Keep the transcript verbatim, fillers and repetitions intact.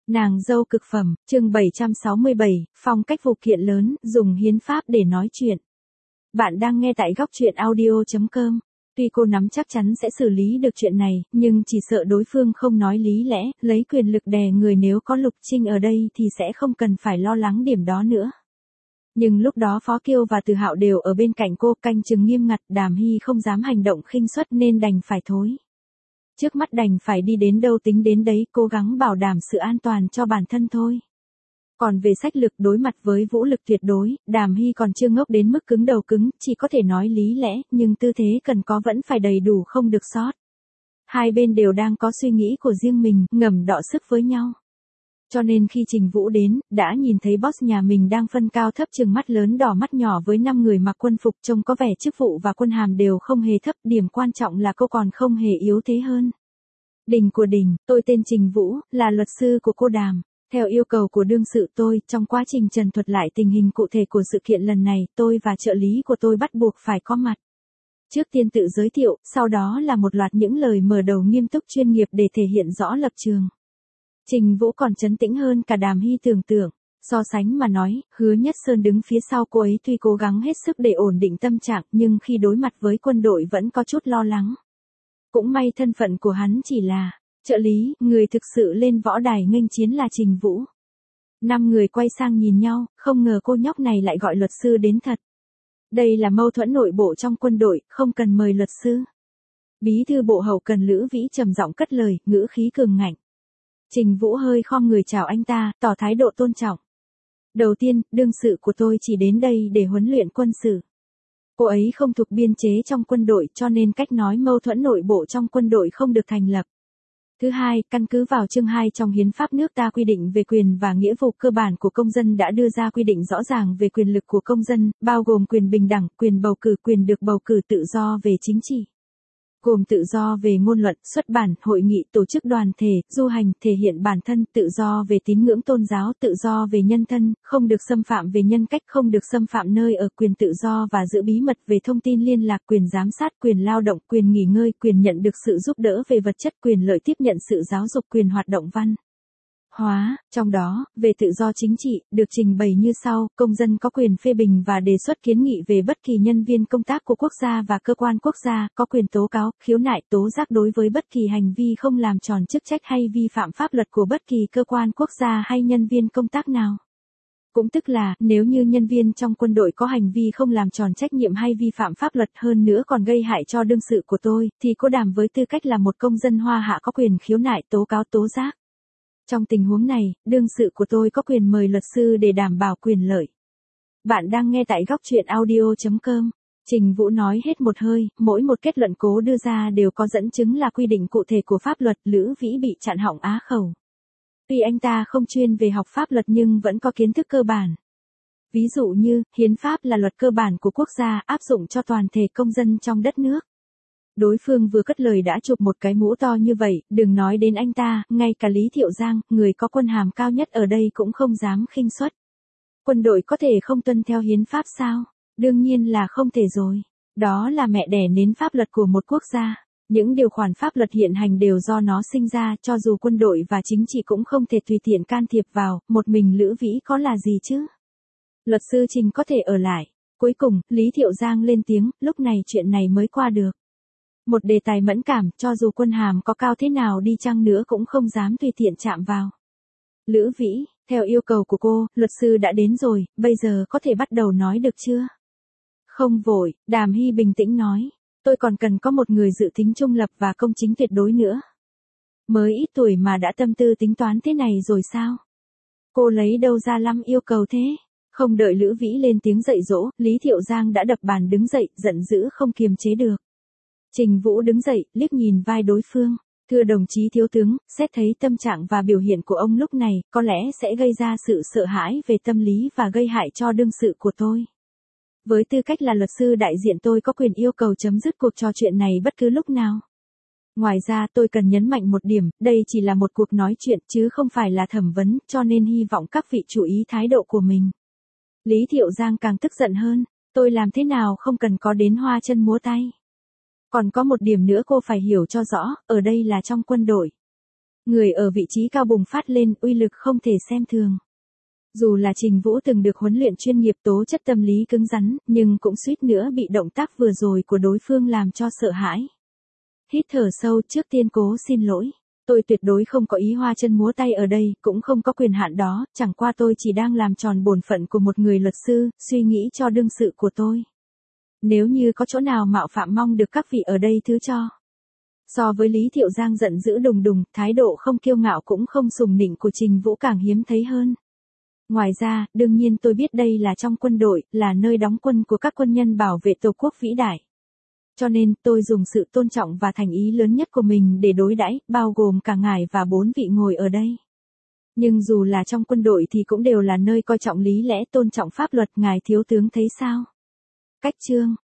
Nàng dâu cực phẩm, chương bảy trăm sáu mươi bảy, phong cách vụ kiện lớn, dùng hiến pháp để nói chuyện. Bạn đang nghe tại góc truyện audio chấm com. Tuy cô nắm chắc chắn sẽ xử lý được chuyện này, nhưng chỉ sợ đối phương không nói lý lẽ, lấy quyền lực đè người, nếu có Lục Trinh ở đây thì sẽ không cần phải lo lắng điểm đó nữa. Nhưng lúc đó Phó Kiêu và Từ Hạo đều ở bên cạnh cô, canh chừng nghiêm ngặt, Đàm Hy không dám hành động khinh suất nên đành phải thối. Trước mắt đành phải đi đến đâu tính đến đấy, cố gắng bảo đảm sự an toàn cho bản thân thôi. Còn về sách lực, đối mặt với vũ lực tuyệt đối, Đàm Hy còn chưa ngốc đến mức cứng đầu cứng, chỉ có thể nói lý lẽ, nhưng tư thế cần có vẫn phải đầy đủ, không được sót. Hai bên đều đang có suy nghĩ của riêng mình, ngầm đọ sức với nhau. Cho nên khi Trình Vũ đến, đã nhìn thấy boss nhà mình đang phân cao thấp, trừng mắt lớn đỏ mắt nhỏ với năm người mặc quân phục, trông có vẻ chức vụ và quân hàm đều không hề thấp, điểm quan trọng là cô còn không hề yếu thế hơn. Đình của Đình, tôi tên Trình Vũ, là luật sư của cô Đàm. Theo yêu cầu của đương sự tôi, trong quá trình trần thuật lại tình hình cụ thể của sự kiện lần này, tôi và trợ lý của tôi bắt buộc phải có mặt. Trước tiên tự giới thiệu, sau đó là một loạt những lời mở đầu nghiêm túc chuyên nghiệp để thể hiện rõ lập trường. Trình Vũ còn trấn tĩnh hơn cả Đàm Hy tưởng tượng. So sánh mà nói, Hứa Nhất Sơn đứng phía sau cô ấy tuy cố gắng hết sức để ổn định tâm trạng, nhưng khi đối mặt với quân đội vẫn có chút lo lắng. Cũng may thân phận của hắn chỉ là trợ lý, người thực sự lên võ đài nghênh chiến là Trình Vũ. Năm người quay sang nhìn nhau, không ngờ cô nhóc này lại gọi luật sư đến thật. Đây là mâu thuẫn nội bộ trong quân đội, không cần mời luật sư. Bí thư bộ hậu cần Lữ Vĩ trầm giọng cất lời, ngữ khí cường ngạnh. Trình Vũ hơi khom người chào anh ta, tỏ thái độ tôn trọng. Đầu tiên, đương sự của tôi chỉ đến đây để huấn luyện quân sự. Cô ấy không thuộc biên chế trong quân đội, cho nên cách nói mâu thuẫn nội bộ trong quân đội không được thành lập. Thứ hai, căn cứ vào chương hai trong hiến pháp nước ta quy định về quyền và nghĩa vụ cơ bản của công dân đã đưa ra quy định rõ ràng về quyền lực của công dân, bao gồm quyền bình đẳng, quyền bầu cử, quyền được bầu cử, tự do về chính trị. Gồm tự do về ngôn luận, xuất bản, hội nghị, tổ chức đoàn thể, du hành, thể hiện bản thân, tự do về tín ngưỡng tôn giáo, tự do về nhân thân, không được xâm phạm về nhân cách, không được xâm phạm nơi ở, quyền tự do và giữ bí mật về thông tin liên lạc, quyền giám sát, quyền lao động, quyền nghỉ ngơi, quyền nhận được sự giúp đỡ về vật chất, quyền lợi tiếp nhận sự giáo dục, quyền hoạt động văn hóa. Trong đó, về tự do chính trị, được trình bày như sau: công dân có quyền phê bình và đề xuất kiến nghị về bất kỳ nhân viên công tác của quốc gia và cơ quan quốc gia, có quyền tố cáo, khiếu nại, tố giác đối với bất kỳ hành vi không làm tròn chức trách hay vi phạm pháp luật của bất kỳ cơ quan quốc gia hay nhân viên công tác nào. Cũng tức là, nếu như nhân viên trong quân đội có hành vi không làm tròn trách nhiệm hay vi phạm pháp luật, hơn nữa còn gây hại cho đương sự của tôi, thì cô Đàm với tư cách là một công dân Hoa Hạ có quyền khiếu nại, tố cáo, tố giác. Trong tình huống này, đương sự của tôi có quyền mời luật sư để đảm bảo quyền lợi. Bạn đang nghe tại góc truyện audio chấm com. Trình Vũ nói hết một hơi, mỗi một kết luận cố đưa ra đều có dẫn chứng là quy định cụ thể của pháp luật. Lữ Vĩ bị chặn họng á khẩu. Tuy anh ta không chuyên về học pháp luật nhưng vẫn có kiến thức cơ bản. Ví dụ như, hiến pháp là luật cơ bản của quốc gia, áp dụng cho toàn thể công dân trong đất nước. Đối phương vừa cất lời đã chụp một cái mũ to như vậy, đừng nói đến anh ta, ngay cả Lý Thiệu Giang, người có quân hàm cao nhất ở đây cũng không dám khinh suất. Quân đội có thể không tuân theo hiến pháp sao? Đương nhiên là không thể rồi. Đó là mẹ đẻ nến pháp luật của một quốc gia. Những điều khoản pháp luật hiện hành đều do nó sinh ra, cho dù quân đội và chính trị cũng không thể tùy tiện can thiệp vào, một mình Lữ Vĩ có là gì chứ? Luật sư Trình có thể ở lại. Cuối cùng, Lý Thiệu Giang lên tiếng, lúc này chuyện này mới qua được. Một đề tài mẫn cảm, cho dù quân hàm có cao thế nào đi chăng nữa cũng không dám tùy tiện chạm vào. Lữ Vĩ, theo yêu cầu của cô, luật sư đã đến rồi, bây giờ có thể bắt đầu nói được chưa? Không vội, Đàm Hy bình tĩnh nói. Tôi còn cần có một người dự tính trung lập và công chính tuyệt đối nữa. Mới ít tuổi mà đã tâm tư tính toán thế này rồi sao? Cô lấy đâu ra lắm yêu cầu thế? Không đợi Lữ Vĩ lên tiếng dạy dỗ, Lý Thiệu Giang đã đập bàn đứng dậy, giận dữ không kiềm chế được. Trình Vũ đứng dậy, liếc nhìn vai đối phương. Thưa đồng chí thiếu tướng, xét thấy tâm trạng và biểu hiện của ông lúc này, có lẽ sẽ gây ra sự sợ hãi về tâm lý và gây hại cho đương sự của tôi. Với tư cách là luật sư đại diện, tôi có quyền yêu cầu chấm dứt cuộc trò chuyện này bất cứ lúc nào. Ngoài ra tôi cần nhấn mạnh một điểm, đây chỉ là một cuộc nói chuyện chứ không phải là thẩm vấn, cho nên hy vọng các vị chú ý thái độ của mình. Lý Thiệu Giang càng tức giận hơn, tôi làm thế nào không cần có đến hoa chân múa tay. Còn có một điểm nữa cô phải hiểu cho rõ, ở đây là trong quân đội. Người ở vị trí cao bùng phát lên, uy lực không thể xem thường. Dù là Trình Vũ từng được huấn luyện chuyên nghiệp, tố chất tâm lý cứng rắn, nhưng cũng suýt nữa bị động tác vừa rồi của đối phương làm cho sợ hãi. Hít thở sâu, trước tiên cố xin lỗi. Tôi tuyệt đối không có ý hoa chân múa tay ở đây, cũng không có quyền hạn đó, chẳng qua tôi chỉ đang làm tròn bổn phận của một người luật sư, suy nghĩ cho đương sự của tôi. Nếu như có chỗ nào mạo phạm mong được các vị ở đây thứ cho. So với Lý Thiệu Giang giận dữ đùng đùng, thái độ không kiêu ngạo cũng không sùng nịnh của Trình Vũ càng hiếm thấy hơn. Ngoài ra, đương nhiên tôi biết đây là trong quân đội, là nơi đóng quân của các quân nhân bảo vệ Tổ quốc vĩ đại. Cho nên, tôi dùng sự tôn trọng và thành ý lớn nhất của mình để đối đãi, bao gồm cả ngài và bốn vị ngồi ở đây. Nhưng dù là trong quân đội thì cũng đều là nơi coi trọng lý lẽ, tôn trọng pháp luật, ngài thiếu tướng thấy sao? Cách chương